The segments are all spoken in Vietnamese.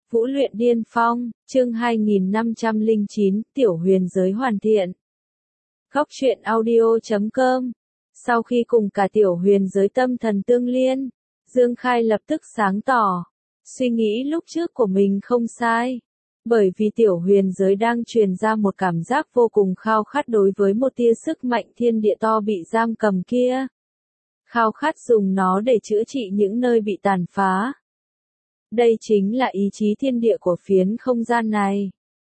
Vũ luyện điên phong, chương 2509, tiểu huyền giới hoàn thiện. Góc truyện audio.com. Sau khi cùng cả tiểu huyền giới tâm thần tương liên, Dương Khai lập tức sáng tỏ. Suy nghĩ lúc trước của mình không sai. Bởi vì tiểu huyền giới đang truyền ra một cảm giác vô cùng khao khát đối với một tia sức mạnh thiên địa to bị giam cầm kia. Khao khát dùng nó để chữa trị những nơi bị tàn phá. Đây chính là ý chí thiên địa của phiến không gian này.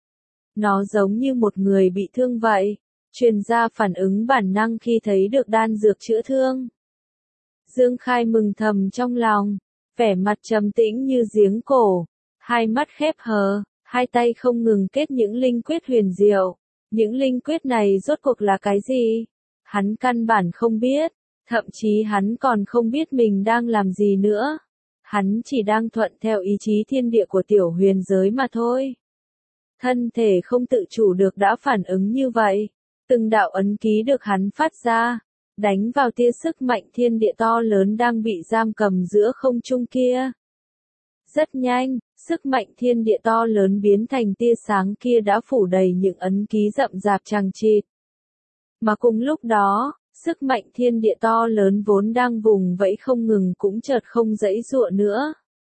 Nó giống như một người bị thương vậy, truyền ra phản ứng bản năng khi thấy được đan dược chữa thương. Dương Khai mừng thầm trong lòng, vẻ mặt trầm tĩnh như giếng cổ, hai mắt khép hờ, hai tay không ngừng kết những linh quyết huyền diệu. Những linh quyết này rốt cuộc là cái gì? Hắn căn bản không biết, thậm chí hắn còn không biết mình đang làm gì nữa. Hắn chỉ đang thuận theo ý chí thiên địa của tiểu huyền giới mà thôi. Thân thể không tự chủ được đã phản ứng như vậy. Từng đạo ấn ký được hắn phát ra, đánh vào tia sức mạnh thiên địa to lớn đang bị giam cầm giữa không trung kia. Rất nhanh, sức mạnh thiên địa to lớn biến thành tia sáng kia đã phủ đầy những ấn ký rậm rạp chằng chịt. Mà cùng lúc đó, sức mạnh thiên địa to lớn vốn đang vùng vẫy không ngừng cũng chợt không giãy giụa nữa.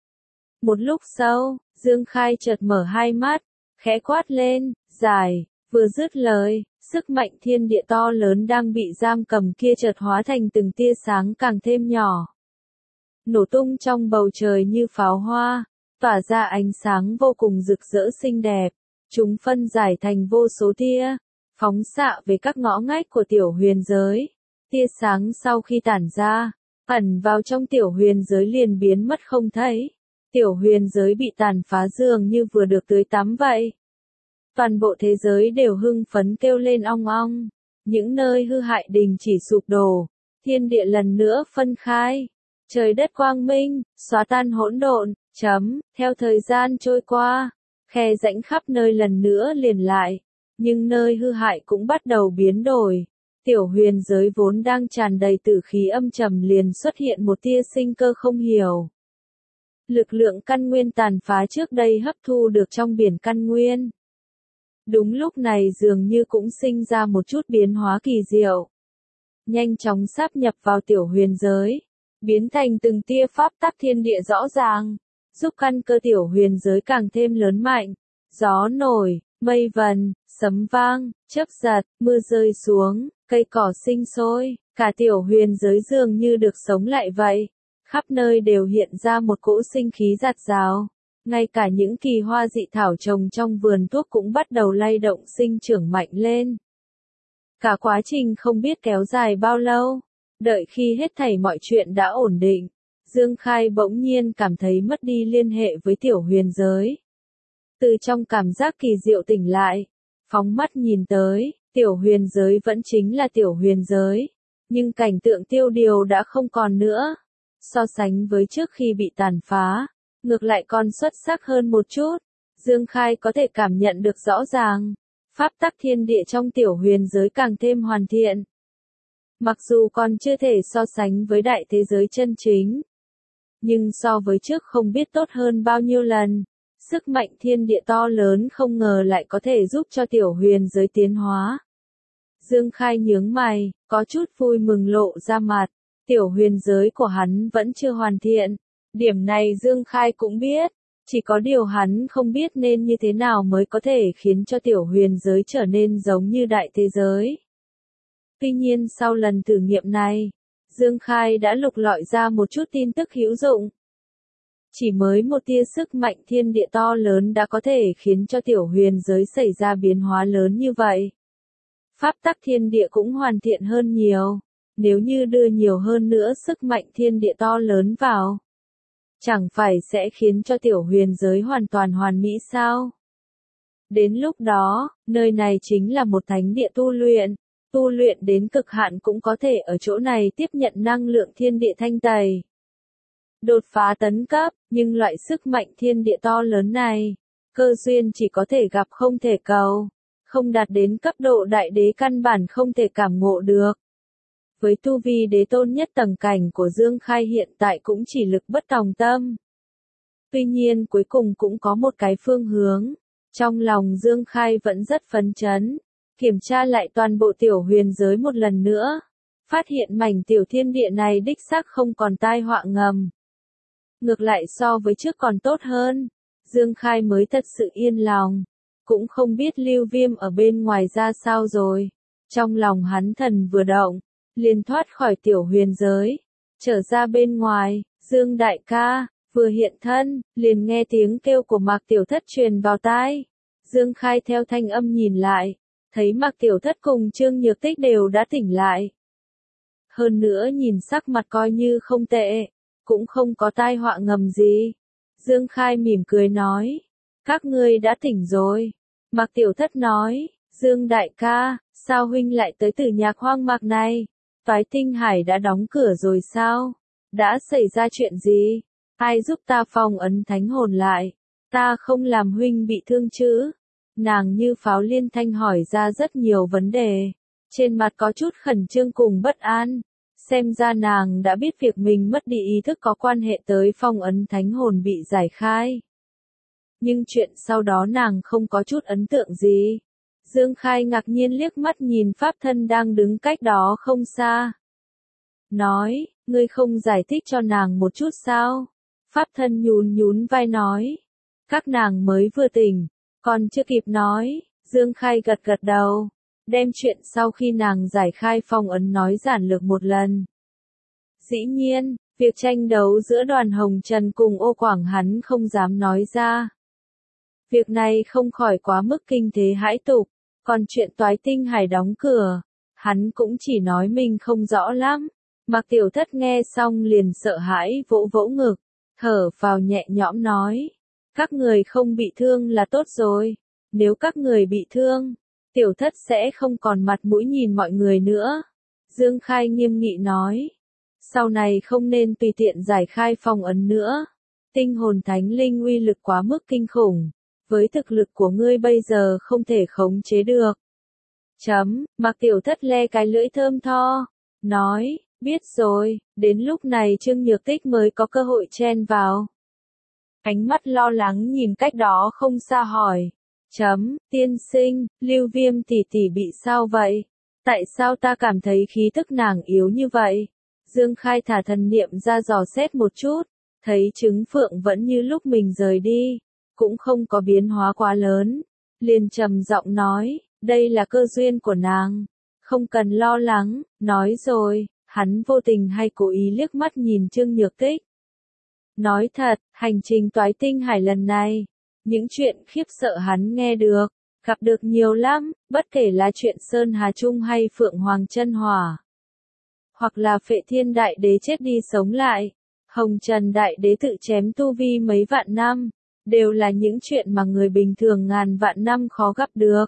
Một lúc sau, Dương Khai chợt mở hai mắt, khẽ quát lên, giải, vừa dứt lời, sức mạnh thiên địa to lớn đang bị giam cầm kia chợt hóa thành từng tia sáng càng thêm nhỏ. Nổ tung trong bầu trời như pháo hoa, tỏa ra ánh sáng vô cùng rực rỡ xinh đẹp, chúng phân giải thành vô số tia, phóng xạ về các ngõ ngách của tiểu huyền giới. Tia sáng sau khi tản ra, ẩn vào trong tiểu huyền giới liền biến mất không thấy. Tiểu huyền giới bị tàn phá dường như vừa được tưới tắm vậy. Toàn bộ thế giới đều hưng phấn kêu lên ong ong. Những nơi hư hại đình chỉ sụp đổ, thiên địa lần nữa phân khai. Trời đất quang minh, xóa tan hỗn độn, theo thời gian trôi qua, khe rãnh khắp nơi lần nữa liền lại. Nhưng nơi hư hại cũng bắt đầu biến đổi. Tiểu huyền giới vốn đang tràn đầy tử khí âm trầm liền xuất hiện một tia sinh cơ không hiểu. Lực lượng căn nguyên tàn phá trước đây hấp thu được trong biển căn nguyên. Đúng lúc này dường như cũng sinh ra một chút biến hóa kỳ diệu. Nhanh chóng sáp nhập vào tiểu huyền giới, biến thành từng tia pháp tắc thiên địa rõ ràng, giúp căn cơ tiểu huyền giới càng thêm lớn mạnh. Gió nổi, mây vần, sấm vang, chớp giật, mưa rơi xuống, cây cỏ sinh sôi, cả tiểu huyền giới dường như được sống lại vậy. Khắp nơi đều hiện ra một cỗ sinh khí rạt rào. Ngay cả những kỳ hoa dị thảo trồng trong vườn thuốc cũng bắt đầu lay động sinh trưởng mạnh lên. Cả quá trình không biết kéo dài bao lâu. Đợi khi hết thảy mọi chuyện đã ổn định, Dương Khai bỗng nhiên cảm thấy mất đi liên hệ với tiểu huyền giới. Từ trong cảm giác kỳ diệu tỉnh lại, phóng mắt nhìn tới, tiểu huyền giới vẫn chính là tiểu huyền giới, nhưng cảnh tượng tiêu điều đã không còn nữa. So sánh với trước khi bị tàn phá, ngược lại còn xuất sắc hơn một chút. Dương Khai có thể cảm nhận được rõ ràng, pháp tắc thiên địa trong tiểu huyền giới càng thêm hoàn thiện. Mặc dù còn chưa thể so sánh với đại thế giới chân chính, nhưng so với trước không biết tốt hơn bao nhiêu lần. Sức mạnh thiên địa to lớn không ngờ lại có thể giúp cho tiểu huyền giới tiến hóa. Dương Khai nhướng mày, có chút vui mừng lộ ra mặt. Tiểu huyền giới của hắn vẫn chưa hoàn thiện. Điểm này Dương Khai cũng biết. Chỉ có điều hắn không biết nên như thế nào mới có thể khiến cho tiểu huyền giới trở nên giống như đại thế giới. Tuy nhiên sau lần thử nghiệm này, Dương Khai đã lục lọi ra một chút tin tức hữu dụng. Chỉ mới một tia sức mạnh thiên địa to lớn đã có thể khiến cho tiểu huyền giới xảy ra biến hóa lớn như vậy. Pháp tắc thiên địa cũng hoàn thiện hơn nhiều. Nếu như đưa nhiều hơn nữa sức mạnh thiên địa to lớn vào, chẳng phải sẽ khiến cho tiểu huyền giới hoàn toàn hoàn mỹ sao? Đến lúc đó, nơi này chính là một thánh địa tu luyện đến cực hạn cũng có thể ở chỗ này tiếp nhận năng lượng thiên địa thanh tẩy. Đột phá tấn cấp, nhưng loại sức mạnh thiên địa to lớn này, cơ duyên chỉ có thể gặp không thể cầu, không đạt đến cấp độ đại đế căn bản không thể cảm ngộ được. Với tu vi đế tôn nhất tầng cảnh của Dương Khai hiện tại cũng chỉ lực bất tòng tâm. Tuy nhiên cuối cùng cũng có một cái phương hướng. Trong lòng Dương Khai vẫn rất phấn chấn, kiểm tra lại toàn bộ tiểu huyền giới một lần nữa. Phát hiện mảnh tiểu thiên địa này đích xác không còn tai họa ngầm. Ngược lại so với trước còn tốt hơn. Dương Khai mới thật sự yên lòng. Cũng không biết Lưu Viêm ở bên ngoài ra sao rồi. Trong lòng hắn thần vừa động, liền thoát khỏi tiểu huyền giới. Trở ra bên ngoài, Dương đại ca, vừa hiện thân, liền nghe tiếng kêu của Mạc Tiểu Thất truyền vào tai. Dương Khai theo thanh âm nhìn lại, thấy Mạc Tiểu Thất cùng Trương Nhược Tích đều đã tỉnh lại. Hơn nữa nhìn sắc mặt coi như không tệ, cũng không có tai họa ngầm gì. Dương Khai mỉm cười nói, các ngươi đã tỉnh rồi. Mạc Tiểu Thất nói, Dương đại ca, sao huynh lại tới Tử Nhạc hoang mạc này? Toái Tinh Hải đã đóng cửa rồi sao? Đã xảy ra chuyện gì? Ai giúp ta phong ấn thánh hồn lại? Ta không làm huynh bị thương chứ? Nàng như pháo liên thanh hỏi ra rất nhiều vấn đề. Trên mặt có chút khẩn trương cùng bất an. Xem ra nàng đã biết việc mình mất đi ý thức có quan hệ tới phong ấn thánh hồn bị giải khai. Nhưng chuyện sau đó nàng không có chút ấn tượng gì. Dương Khai ngạc nhiên liếc mắt nhìn pháp thân đang đứng cách đó không xa. Nói, ngươi không giải thích cho nàng một chút sao? Pháp thân nhún nhún vai nói. Các nàng mới vừa tỉnh, còn chưa kịp nói. Dương Khai gật gật đầu, đem chuyện sau khi nàng giải khai phong ấn nói giản lược một lần. Dĩ nhiên, việc tranh đấu giữa Đoàn Hồng Trần cùng Ô Quảng hắn không dám nói ra. Việc này không khỏi quá mức kinh thế hãi tục, còn chuyện Toái Tinh Hải đóng cửa, hắn cũng chỉ nói mình không rõ lắm. Mạc Tiểu Thất nghe xong liền sợ hãi vỗ vỗ ngực, thở phào nhẹ nhõm nói, các người không bị thương là tốt rồi, nếu các người bị thương, Tiểu Thất sẽ không còn mặt mũi nhìn mọi người nữa. Dương Khai nghiêm nghị nói, sau này không nên tùy tiện giải khai phong ấn nữa, tinh hồn thánh linh uy lực quá mức kinh khủng, với thực lực của ngươi bây giờ không thể khống chế được. Mạc Tiểu Thất le cái lưỡi thơm tho, nói, biết rồi, đến lúc này Trương Nhược Tích mới có cơ hội chen vào. Ánh mắt lo lắng nhìn cách đó không xa hỏi, tiên sinh, Lưu Viêm tỷ tỷ bị sao vậy? Tại sao ta cảm thấy khí tức nàng yếu như vậy? Dương Khai thả thần niệm ra dò xét một chút, thấy trứng phượng vẫn như lúc mình rời đi, cũng không có biến hóa quá lớn, liền trầm giọng nói, đây là cơ duyên của nàng, không cần lo lắng. Nói rồi, hắn vô tình hay cố ý liếc mắt nhìn Trương Nhược Tích. Nói thật, hành trình Toái Tinh Hải lần này, những chuyện khiếp sợ hắn nghe được, gặp được nhiều lắm, bất kể là chuyện Sơn Hà Trung hay Phượng Hoàng Chân Hỏa, hoặc là Phệ Thiên Đại Đế chết đi sống lại, Hồng Trần Đại Đế tự chém tu vi mấy vạn năm, đều là những chuyện mà người bình thường ngàn vạn năm khó gặp được.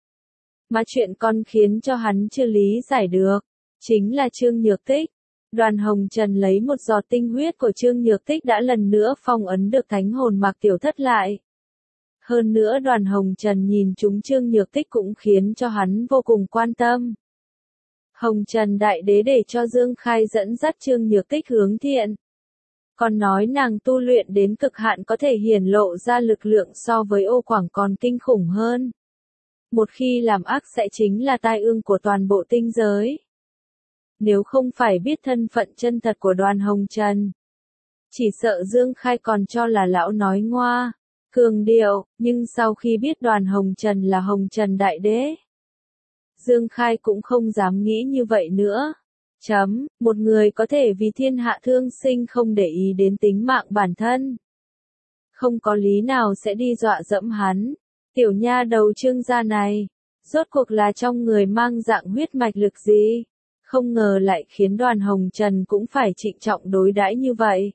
Mà chuyện còn khiến cho hắn chưa lý giải được, chính là Trương Nhược Tích. Đoàn Hồng Trần lấy một giọt tinh huyết của Trương Nhược Tích đã lần nữa phong ấn được thánh hồn Mạc Tiểu Thất lại. Hơn nữa Đoàn Hồng Trần nhìn chúng Trương Nhược Tích cũng khiến cho hắn vô cùng quan tâm. Hồng Trần Đại Đế để cho Dương Khai dẫn dắt Trương Nhược Tích hướng thiện. Còn nói nàng tu luyện đến cực hạn có thể hiển lộ ra lực lượng so với Ô Quảng còn kinh khủng hơn. Một khi làm ác sẽ chính là tai ương của toàn bộ tinh giới. Nếu không phải biết thân phận chân thật của Đoàn Hồng Trần, chỉ sợ Dương Khai còn cho là lão nói ngoa, cường điệu, nhưng sau khi biết Đoàn Hồng Trần là Hồng Trần Đại Đế, Dương Khai cũng không dám nghĩ như vậy nữa. Một người có thể vì thiên hạ thương sinh không để ý đến tính mạng bản thân, không có lý nào sẽ đi dọa dẫm hắn. Tiểu nha đầu Trương gia này, rốt cuộc là trong người mang dạng huyết mạch lực gì? Không ngờ lại khiến Đoàn Hồng Trần cũng phải trịnh trọng đối đãi như vậy.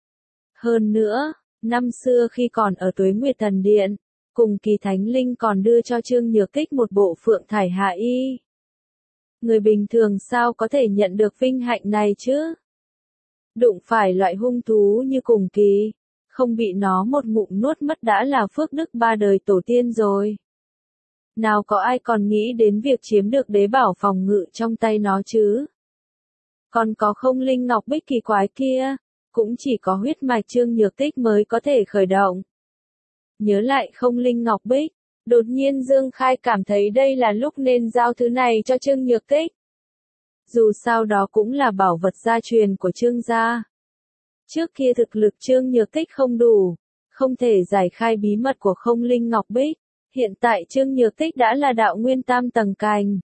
Hơn nữa, năm xưa khi còn ở Tuế Nguyệt Thần Điện, cùng Kỳ Thánh Linh còn đưa cho Trương Nhược Tích một bộ phượng thải hạ y. Người bình thường sao có thể nhận được vinh hạnh này chứ? Đụng phải loại hung thú như cùng Kỳ, không bị nó một ngụm nuốt mất đã là phước đức ba đời tổ tiên rồi. Nào có ai còn nghĩ đến việc chiếm được đế bảo phòng ngự trong tay nó chứ? Còn có không linh ngọc bích kỳ quái kia, cũng chỉ có huyết mạch Trương Nhược Tích mới có thể khởi động. Nhớ lại không linh ngọc bích, đột nhiên Dương Khai cảm thấy đây là lúc nên giao thứ này cho Trương Nhược Tích. Dù sao đó cũng là bảo vật gia truyền của Trương gia. Trước kia thực lực Trương Nhược Tích không đủ, không thể giải khai bí mật của không linh ngọc bích. Hiện tại Trương Nhược Tích đã là đạo nguyên tam tầng cành.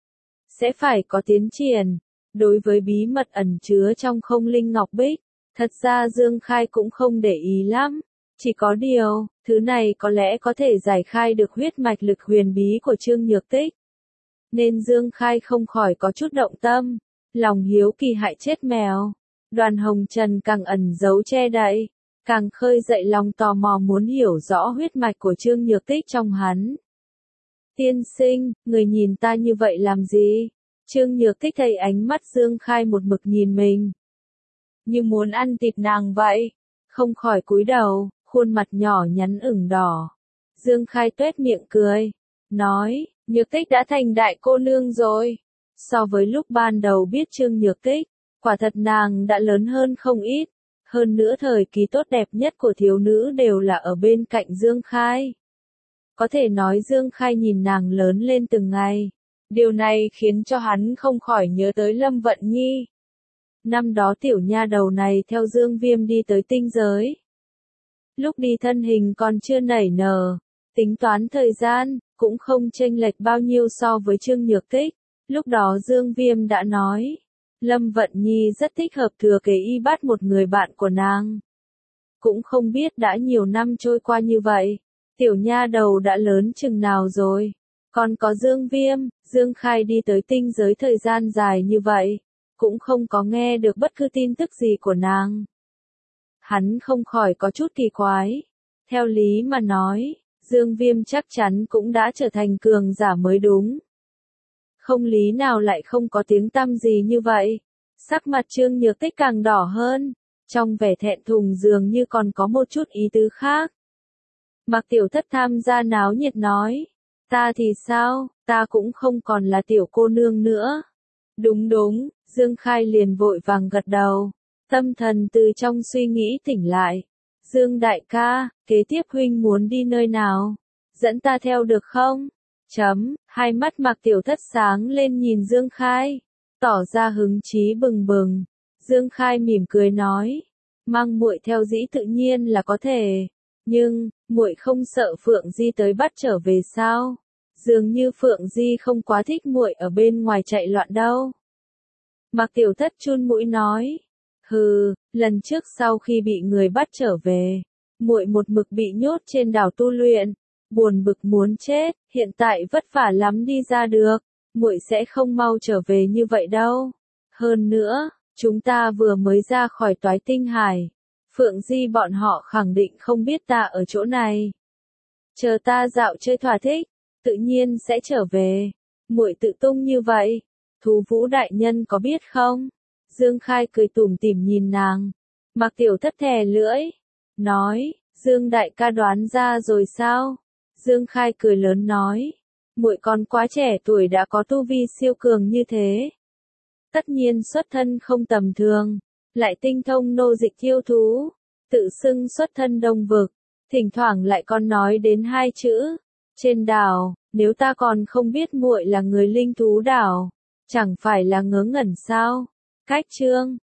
Sẽ phải có tiến triển. Đối với bí mật ẩn chứa trong không linh ngọc bích, thật ra Dương Khai cũng không để ý lắm. Chỉ có điều, thứ này có lẽ có thể giải khai được huyết mạch lực huyền bí của Trương Nhược Tích. Nên Dương Khai không khỏi có chút động tâm. Lòng hiếu kỳ hại chết mèo. Đoàn Hồng Trần càng ẩn giấu che đậy, càng khơi dậy lòng tò mò muốn hiểu rõ huyết mạch của Trương Nhược Tích trong hắn. Tiên sinh, người nhìn ta như vậy làm gì? Trương Nhược Tích thấy ánh mắt Dương Khai một mực nhìn mình, như muốn ăn thịt nàng vậy, không khỏi cúi đầu, khuôn mặt nhỏ nhắn ửng đỏ. Dương Khai tuét miệng cười, nói, Nhược Tích đã thành đại cô nương rồi. So với lúc ban đầu biết Trương Nhược Tích, quả thật nàng đã lớn hơn không ít. Hơn nữa thời kỳ tốt đẹp nhất của thiếu nữ đều là ở bên cạnh Dương Khai. Có thể nói Dương Khai nhìn nàng lớn lên từng ngày. Điều này khiến cho hắn không khỏi nhớ tới Lâm Vận Nhi. Năm đó tiểu nha đầu này theo Dương Viêm đi tới tinh giới. Lúc đi thân hình còn chưa nảy nở, tính toán thời gian, cũng không chênh lệch bao nhiêu so với Trương Nhược Tích. Lúc đó Dương Viêm đã nói, Lâm Vận Nhi rất thích hợp thừa kế y bắt một người bạn của nàng. Cũng không biết đã nhiều năm trôi qua như vậy, tiểu nha đầu đã lớn chừng nào rồi. Còn có Dương Viêm, Dương Khai đi tới tinh giới thời gian dài như vậy, cũng không có nghe được bất cứ tin tức gì của nàng. Hắn không khỏi có chút kỳ quái. Theo lý mà nói, Dương Viêm chắc chắn cũng đã trở thành cường giả mới đúng. Không lý nào lại không có tiếng tăm gì như vậy. Sắc mặt Trương Nhược Tích càng đỏ hơn, trong vẻ thẹn thùng dường như còn có một chút ý tứ khác. Mạc Tiểu Thất tham gia náo nhiệt nói, ta thì sao, ta cũng không còn là tiểu cô nương nữa. Đúng đúng, Dương Khai liền vội vàng gật đầu, tâm thần từ trong suy nghĩ tỉnh lại. Dương đại ca, kế tiếp huynh muốn đi nơi nào? Dẫn ta theo được không? Hai mắt Mạc Tiểu Thất sáng lên nhìn Dương Khai, tỏ ra hứng chí bừng bừng. Dương Khai mỉm cười nói, mang muội theo dĩ tự nhiên là có thể, nhưng muội không sợ Phượng Di tới bắt trở về sao? Dường như Phượng Di không quá thích muội ở bên ngoài chạy loạn đâu. Mạc Tiểu Thất chun mũi nói, hừ, lần trước sau khi bị người bắt trở về, muội một mực bị nhốt trên đảo tu luyện, buồn bực muốn chết, hiện tại vất vả lắm đi ra được, muội sẽ không mau trở về như vậy đâu. Hơn nữa, chúng ta vừa mới ra khỏi Toái Tinh Hải, Phượng Di bọn họ khẳng định không biết ta ở chỗ này. Chờ ta dạo chơi thỏa thích, tự nhiên sẽ trở về. Muội tự tung như vậy, Thú Vũ đại nhân có biết không? Dương Khai cười tủm tỉm nhìn nàng. Mạc Tiểu Thất thè lưỡi, nói, Dương đại ca đoán ra rồi sao? Dương Khai cười lớn nói, muội còn quá trẻ tuổi đã có tu vi siêu cường như thế. Tất nhiên xuất thân không tầm thường, lại tinh thông nô dịch yêu thú, tự xưng xuất thân Đông Vực, thỉnh thoảng lại còn nói đến hai chữ, trên đảo, nếu ta còn không biết muội là người linh thú đảo, chẳng phải là ngớ ngẩn sao? Cách chương